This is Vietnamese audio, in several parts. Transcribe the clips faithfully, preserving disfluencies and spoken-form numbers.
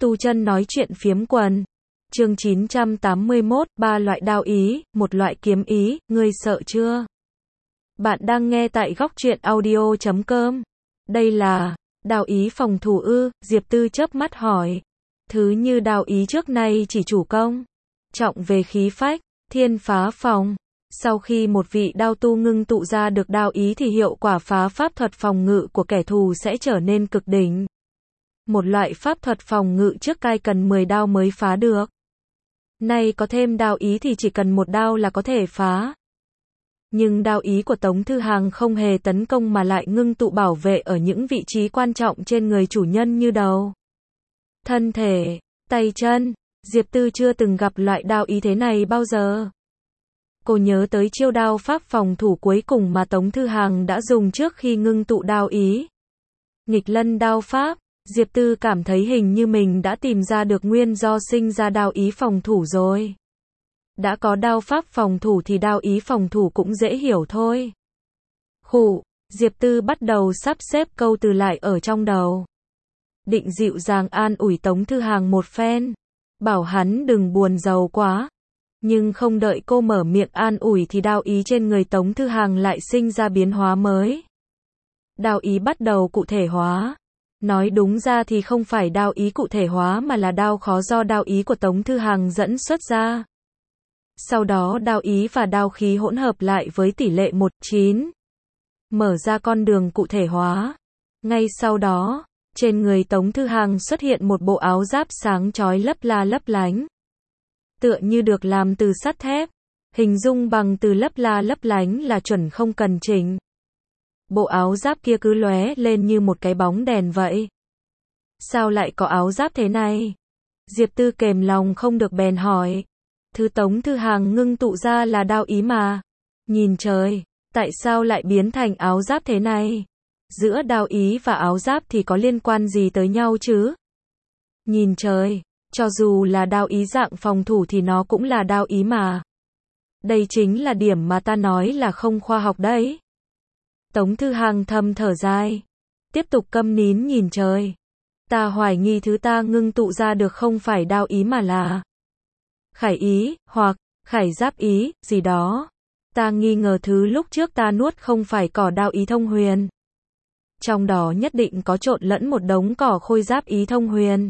Tu chân nói chuyện phiếm quần. Chương chín trăm tám mươi mốt, ba loại đao ý, một loại kiếm ý, ngươi sợ chưa? Bạn đang nghe tại góc truyện audio chấm com. Đây là đao ý phòng thủ ư? Diệp Tư chớp mắt hỏi. Thứ như đao ý trước nay chỉ chủ công trọng về khí phách, thiên phá phòng. Sau khi một vị đao tu ngưng tụ ra được đao ý thì hiệu quả phá pháp thuật phòng ngự của kẻ thù sẽ trở nên cực đỉnh. Một loại pháp thuật phòng ngự trước cai cần mười đao mới phá được. Nay có thêm đao ý thì chỉ cần một đao là có thể phá. Nhưng đao ý của Tống Thư Hàng không hề tấn công mà lại ngưng tụ bảo vệ ở những vị trí quan trọng trên người chủ nhân như đầu, thân thể, tay chân. Diệp Tư chưa từng gặp loại đao ý thế này bao giờ. Cô nhớ tới chiêu đao pháp phòng thủ cuối cùng mà Tống Thư Hàng đã dùng trước khi ngưng tụ đao ý. Nghịch lân đao pháp. Diệp Tư cảm thấy hình như mình đã tìm ra được nguyên do sinh ra đao ý phòng thủ rồi. Đã có đao pháp phòng thủ thì đao ý phòng thủ cũng dễ hiểu thôi. Khụ, Diệp Tư bắt đầu sắp xếp câu từ lại ở trong đầu. Định dịu dàng an ủi Tống Thư Hàng một phen, bảo hắn đừng buồn rầu quá. Nhưng không đợi cô mở miệng an ủi thì đao ý trên người Tống Thư Hàng lại sinh ra biến hóa mới. Đao ý bắt đầu cụ thể hóa. Nói đúng ra thì không phải đao ý cụ thể hóa mà là đao khó do đao ý của Tống Thư Hàng dẫn xuất ra. Sau đó đao ý và đao khí hỗn hợp lại với tỷ lệ một chín. Mở ra con đường cụ thể hóa. Ngay sau đó, trên người Tống Thư Hàng xuất hiện một bộ áo giáp sáng chói lấp la lấp lánh. Tựa như được làm từ sắt thép. Hình dung bằng từ lấp la lấp lánh là chuẩn không cần chỉnh. Bộ áo giáp kia cứ lóe lên như một cái bóng đèn vậy. Sao lại có áo giáp thế này? Diệp Tư kềm lòng không được bèn hỏi. Thứ Tống Thư Hàng ngưng tụ ra là đao ý mà. Nhìn trời, tại sao lại biến thành áo giáp thế này? Giữa đao ý và áo giáp thì có liên quan gì tới nhau chứ? Nhìn trời, cho dù là đao ý dạng phòng thủ thì nó cũng là đao ý mà. Đây chính là điểm mà ta nói là không khoa học đấy. Tống Thư Hàng thầm thở dài. Tiếp tục câm nín nhìn trời. Ta hoài nghi thứ ta ngưng tụ ra được không phải đao ý mà là khải ý, hoặc khải giáp ý, gì đó. Ta nghi ngờ thứ lúc trước ta nuốt không phải cỏ đao ý thông huyền. Trong đó nhất định có trộn lẫn một đống cỏ khôi giáp ý thông huyền.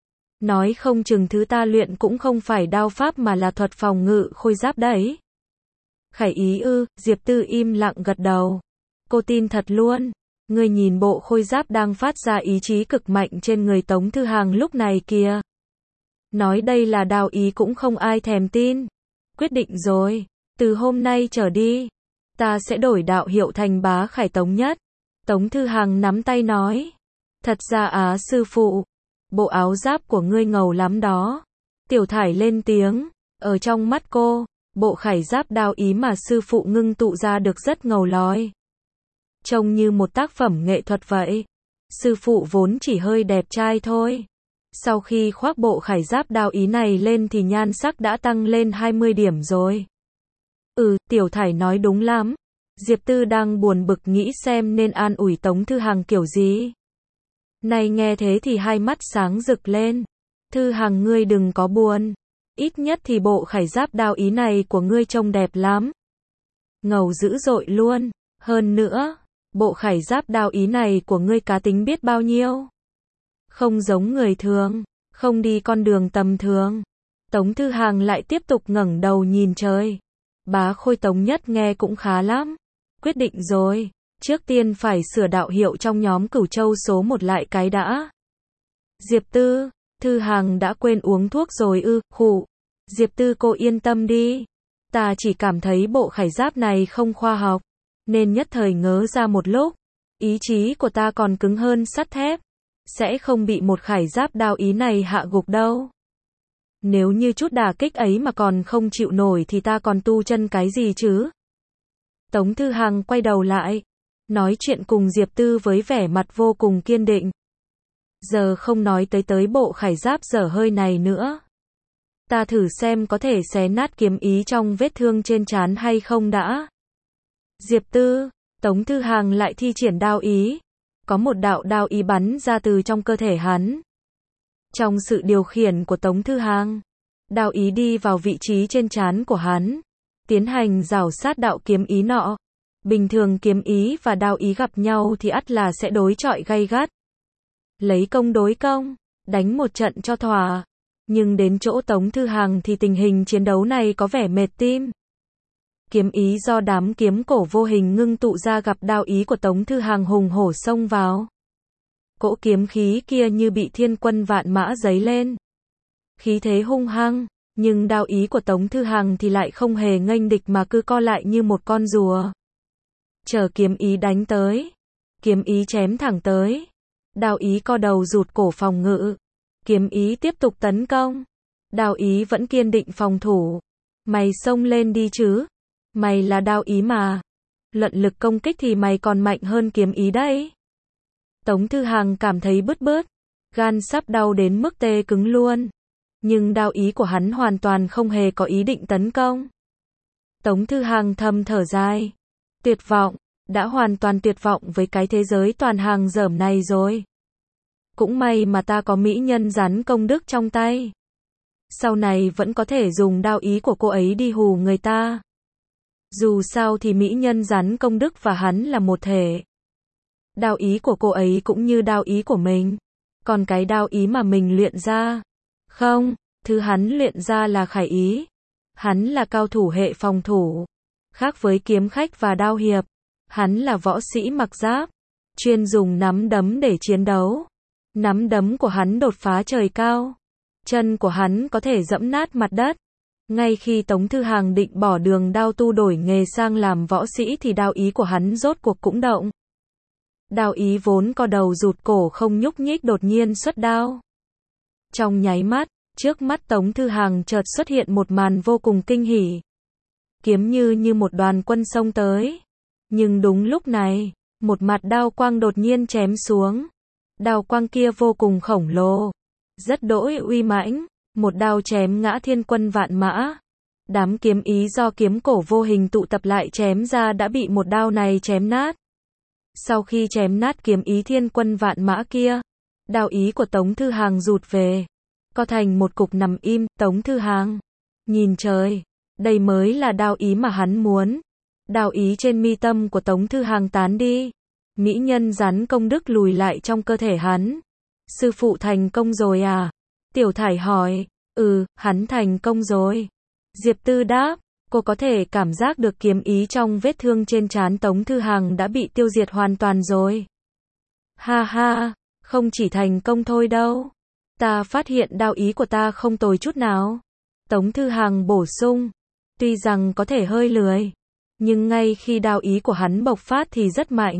Nói không chừng thứ ta luyện cũng không phải đao pháp mà là thuật phòng ngự khôi giáp đấy. Khải ý ư? Diệp Tư im lặng gật đầu. Cô tin thật luôn. Ngươi nhìn bộ khôi giáp đang phát ra ý chí cực mạnh trên người Tống Thư Hàng lúc này kìa. Nói đây là đao ý cũng không ai thèm tin. Quyết định rồi. Từ hôm nay trở đi, ta sẽ đổi đạo hiệu thành Bá Khải Tống Nhất. Tống Thư Hàng nắm tay nói. Thật ra á sư phụ, bộ áo giáp của ngươi ngầu lắm đó. Tiểu Thải lên tiếng. Ở trong mắt cô, bộ khải giáp đao ý mà sư phụ ngưng tụ ra được rất ngầu lòi. Trông như một tác phẩm nghệ thuật vậy. Sư phụ vốn chỉ hơi đẹp trai thôi. Sau khi khoác bộ khải giáp đao ý này lên thì nhan sắc đã tăng lên hai mươi điểm rồi. Ừ, Tiểu Thải nói đúng lắm. Diệp Tư đang buồn bực nghĩ xem nên an ủi Tống Thư Hàng kiểu gì. Này nghe thế thì hai mắt sáng rực lên. Thư Hàng ngươi đừng có buồn. Ít nhất thì bộ khải giáp đao ý này của ngươi trông đẹp lắm. Ngầu dữ dội luôn. Hơn nữa, bộ khải giáp đao ý này của ngươi cá tính biết bao nhiêu. Không giống người thường, không đi con đường tầm thường. Tống Thư Hàng lại tiếp tục ngẩng đầu nhìn trời. Bá Khôi Tống Nhất nghe cũng khá lắm. Quyết định rồi, trước tiên phải sửa đạo hiệu trong nhóm Cửu Châu số một lại cái đã. Diệp Tư, Thư Hàng đã quên uống thuốc rồi ư? Khụ. Diệp Tư cô yên tâm đi. Ta chỉ cảm thấy bộ khải giáp này không khoa học, nên nhất thời ngớ ra một lúc. Ý chí của ta còn cứng hơn sắt thép. Sẽ không bị một khải giáp đao ý này hạ gục đâu. Nếu như chút đả kích ấy mà còn không chịu nổi thì ta còn tu chân cái gì chứ? Tống Thư Hàng quay đầu lại, nói chuyện cùng Diệp Tư với vẻ mặt vô cùng kiên định. Giờ không nói tới tới bộ khải giáp dở hơi này nữa. Ta thử xem có thể xé nát kiếm ý trong vết thương trên trán hay không đã. Diệp Tư, Tống Thư Hàng lại thi triển đao ý. Có một đạo đao ý bắn ra từ trong cơ thể hắn. Trong sự điều khiển của Tống Thư Hàng, đao ý đi vào vị trí trên trán của hắn, tiến hành rảo sát đạo kiếm ý nọ. Bình thường kiếm ý và đao ý gặp nhau thì ắt là sẽ đối chọi gay gắt. Lấy công đối công, đánh một trận cho thỏa. Nhưng đến chỗ Tống Thư Hàng thì tình hình chiến đấu này có vẻ mệt tim. Kiếm ý do đám kiếm cổ vô hình ngưng tụ ra gặp đao ý của Tống Thư Hàng hùng hổ xông vào. Cỗ kiếm khí kia như bị thiên quân vạn mã giấy lên. Khí thế hung hăng, nhưng đao ý của Tống Thư Hàng thì lại không hề nghênh địch mà cứ co lại như một con rùa. Chờ kiếm ý đánh tới. Kiếm ý chém thẳng tới. Đao ý co đầu rụt cổ phòng ngự. Kiếm ý tiếp tục tấn công. Đao ý vẫn kiên định phòng thủ. Mày xông lên đi chứ. Mày là đao ý mà. Luận lực công kích thì mày còn mạnh hơn kiếm ý đấy. Tống Thư Hàng cảm thấy bứt bứt. Gan sắp đau đến mức tê cứng luôn. Nhưng đao ý của hắn hoàn toàn không hề có ý định tấn công. Tống Thư Hàng thầm thở dài. Tuyệt vọng. Đã hoàn toàn tuyệt vọng với cái thế giới toàn hàng dởm này rồi. Cũng may mà ta có mỹ nhân rắn công đức trong tay. Sau này vẫn có thể dùng đao ý của cô ấy đi hù người ta. Dù sao thì mỹ nhân rắn công đức và hắn là một thể. Đao ý của cô ấy cũng như đao ý của mình. Còn cái đao ý mà mình luyện ra, không, thứ hắn luyện ra là khải ý. Hắn là cao thủ hệ phòng thủ. Khác với kiếm khách và đao hiệp, hắn là võ sĩ mặc giáp, chuyên dùng nắm đấm để chiến đấu. Nắm đấm của hắn đột phá trời cao. Chân của hắn có thể dẫm nát mặt đất. Ngay khi Tống Thư Hàng định bỏ đường đao tu đổi nghề sang làm võ sĩ thì đao ý của hắn rốt cuộc cũng động. Đao ý vốn co đầu rụt cổ không nhúc nhích đột nhiên xuất đao. Trong nháy mắt, trước mắt Tống Thư Hàng chợt xuất hiện một màn vô cùng kinh hỉ. Kiếm như như một đoàn quân xông tới. Nhưng đúng lúc này, một mặt đao quang đột nhiên chém xuống. Đao quang kia vô cùng khổng lồ, rất đỗi uy mãnh, một đao chém ngã thiên quân vạn mã. Đám kiếm ý do kiếm cổ vô hình tụ tập lại chém ra đã bị một đao này chém nát. Sau khi chém nát kiếm ý thiên quân vạn mã kia, đao ý của Tống Thư Hàng rụt về, co thành một cục nằm im. Tống Thư Hàng nhìn trời, đây mới là đao ý mà hắn muốn. Đao ý trên mi tâm của Tống Thư Hàng tán đi. Mỹ nhân rắn công đức lùi lại trong cơ thể hắn. Sư phụ thành công rồi à? Tiểu Thải hỏi. Ừ, hắn thành công rồi. Diệp Tư đáp. Cô có thể cảm giác được kiếm ý trong vết thương trên trán Tống Thư Hàng đã bị tiêu diệt hoàn toàn rồi. Ha ha, không chỉ thành công thôi đâu. Ta phát hiện đao ý của ta không tồi chút nào. Tống Thư Hàng bổ sung. Tuy rằng có thể hơi lười, nhưng ngay khi đao ý của hắn bộc phát thì rất mạnh.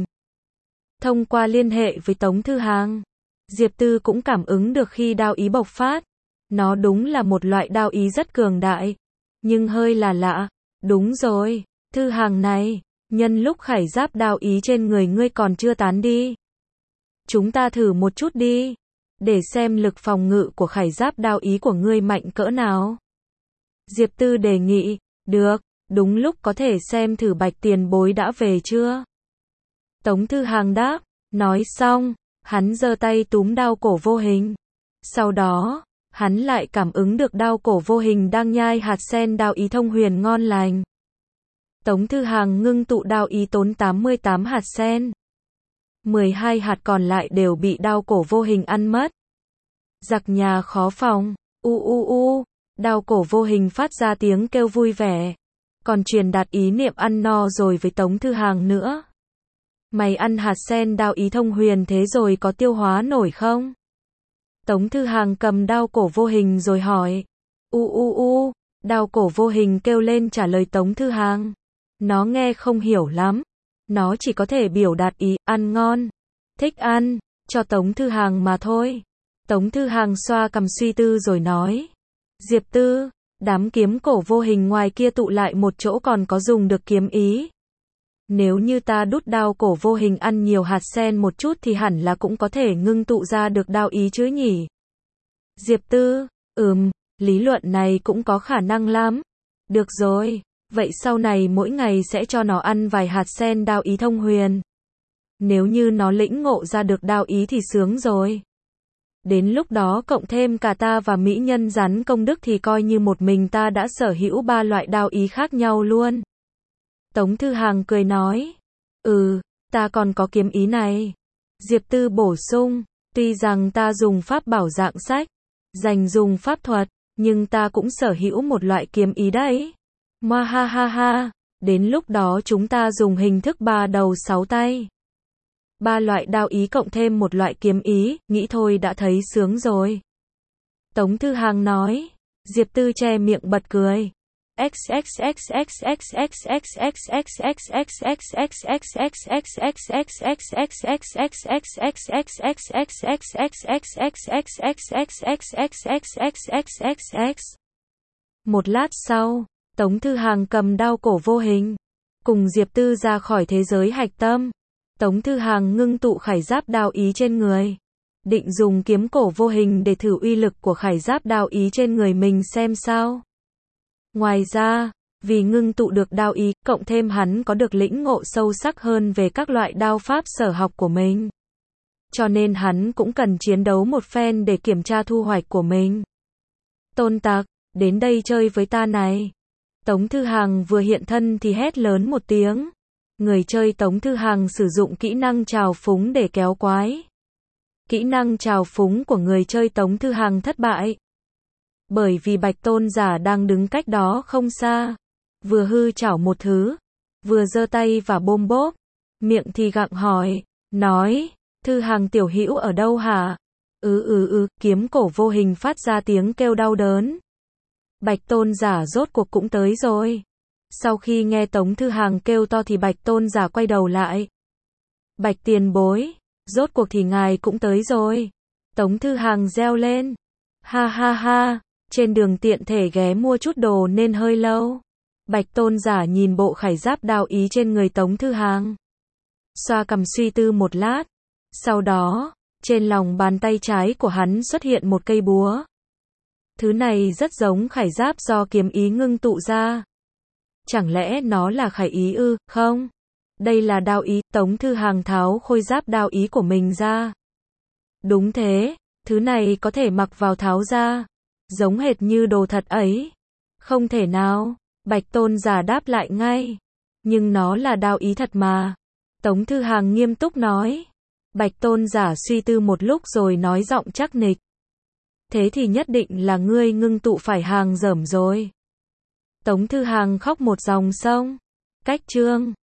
Thông qua liên hệ với Tống Thư Hàng, Diệp Tư cũng cảm ứng được khi đao ý bộc phát. Nó đúng là một loại đao ý rất cường đại, nhưng hơi là lạ. Đúng rồi, Thư Hàng này, nhân lúc khải giáp đao ý trên người ngươi còn chưa tán đi, chúng ta thử một chút đi, để xem lực phòng ngự của khải giáp đao ý của ngươi mạnh cỡ nào. Diệp Tư đề nghị. Được, đúng lúc có thể xem thử Bạch tiền bối đã về chưa. Tống Thư Hàng đáp. Nói xong, hắn giơ tay túm đao cổ vô hình. Sau đó, hắn lại cảm ứng được đao cổ vô hình đang nhai hạt sen đao ý thông huyền ngon lành. Tống Thư Hàng ngưng tụ đao ý tốn tám mươi tám hạt sen. mười hai hạt còn lại đều bị đao cổ vô hình ăn mất. Giặc nhà khó phòng. U u u. Đao cổ vô hình phát ra tiếng kêu vui vẻ. Còn truyền đạt ý niệm ăn no rồi với Tống Thư Hàng nữa. Mày ăn hạt sen đao ý thông huyền thế rồi có tiêu hóa nổi không? Tống Thư Hàng cầm đao cổ vô hình rồi hỏi. U u u. Đao cổ vô hình kêu lên trả lời Tống Thư Hàng. Nó nghe không hiểu lắm. Nó chỉ có thể biểu đạt ý ăn ngon, thích ăn, cho Tống Thư Hàng mà thôi. Tống Thư Hàng xoa cằm suy tư rồi nói. Diệp Tư, đám kiếm cổ vô hình ngoài kia tụ lại một chỗ còn có dùng được kiếm ý. Nếu như ta đút đao cổ vô hình ăn nhiều hạt sen một chút thì hẳn là cũng có thể ngưng tụ ra được đao ý chứ nhỉ? Diệp Tư, ừm, lý luận này cũng có khả năng lắm. Được rồi, vậy sau này mỗi ngày sẽ cho nó ăn vài hạt sen đao ý thông huyền. Nếu như nó lĩnh ngộ ra được đao ý thì sướng rồi. Đến lúc đó cộng thêm cả ta và mỹ nhân rắn công đức thì coi như một mình ta đã sở hữu ba loại đao ý khác nhau luôn. Tống Thư Hàng cười nói. Ừ, ta còn có kiếm ý này. Diệp Tư bổ sung. Tuy rằng ta dùng pháp bảo dạng sách, dành dùng pháp thuật, nhưng ta cũng sở hữu một loại kiếm ý đấy. Moa ha ha ha, đến lúc đó chúng ta dùng hình thức ba đầu sáu tay. Ba loại đao ý cộng thêm một loại kiếm ý, nghĩ thôi đã thấy sướng rồi. Tống Thư Hàng nói. Diệp Tư che miệng bật cười. Một lát sau, Tống Thư Hàng cầm đao cổ vô hình, cùng Diệp Tư ra khỏi thế giới hạch tâm. Tống Thư Hàng ngưng tụ khải giáp đao ý trên người, định dùng kiếm cổ vô hình để thử uy lực của khải giáp đao ý trên người mình xem sao. Ngoài ra, vì ngưng tụ được đao ý, cộng thêm hắn có được lĩnh ngộ sâu sắc hơn về các loại đao pháp sở học của mình. Cho nên hắn cũng cần chiến đấu một phen để kiểm tra thu hoạch của mình. Tôn tặc, đến đây chơi với ta này. Tống Thư Hàng vừa hiện thân thì hét lớn một tiếng. Người chơi Tống Thư Hàng sử dụng kỹ năng trào phúng để kéo quái. Kỹ năng trào phúng của người chơi Tống Thư Hàng thất bại. Bởi vì Bạch Tôn giả đang đứng cách đó không xa. Vừa hư chảo một thứ, vừa giơ tay và bôm bốp. Miệng thì gặng hỏi, nói, Thư Hàng tiểu hữu ở đâu hả? Ừ ừ ừ, kiếm cổ vô hình phát ra tiếng kêu đau đớn. Bạch Tôn giả rốt cuộc cũng tới rồi. Sau khi nghe Tống Thư Hàng kêu to thì Bạch Tôn giả quay đầu lại. Bạch tiền bối, rốt cuộc thì ngài cũng tới rồi. Tống Thư Hàng reo lên. Ha ha ha, trên đường tiện thể ghé mua chút đồ nên hơi lâu. Bạch Tôn giả nhìn bộ khải giáp đao ý trên người Tống Thư Hàng. Xoa cằm suy tư một lát. Sau đó, trên lòng bàn tay trái của hắn xuất hiện một cây búa. Thứ này rất giống khải giáp do kiếm ý ngưng tụ ra. Chẳng lẽ nó là khải ý ư? Không. Đây là đao ý. Tống Thư Hàng tháo khôi giáp đao ý của mình ra. Đúng thế, thứ này có thể mặc vào tháo ra. Giống hệt như đồ thật ấy. Không thể nào. Bạch Tôn giả đáp lại ngay. Nhưng nó là đao ý thật mà. Tống Thư Hàng nghiêm túc nói. Bạch Tôn giả suy tư một lúc rồi nói giọng chắc nịch. Thế thì nhất định là ngươi ngưng tụ phải hàng dởm rồi. Tống Thư Hàng khóc một dòng sông. Cách chương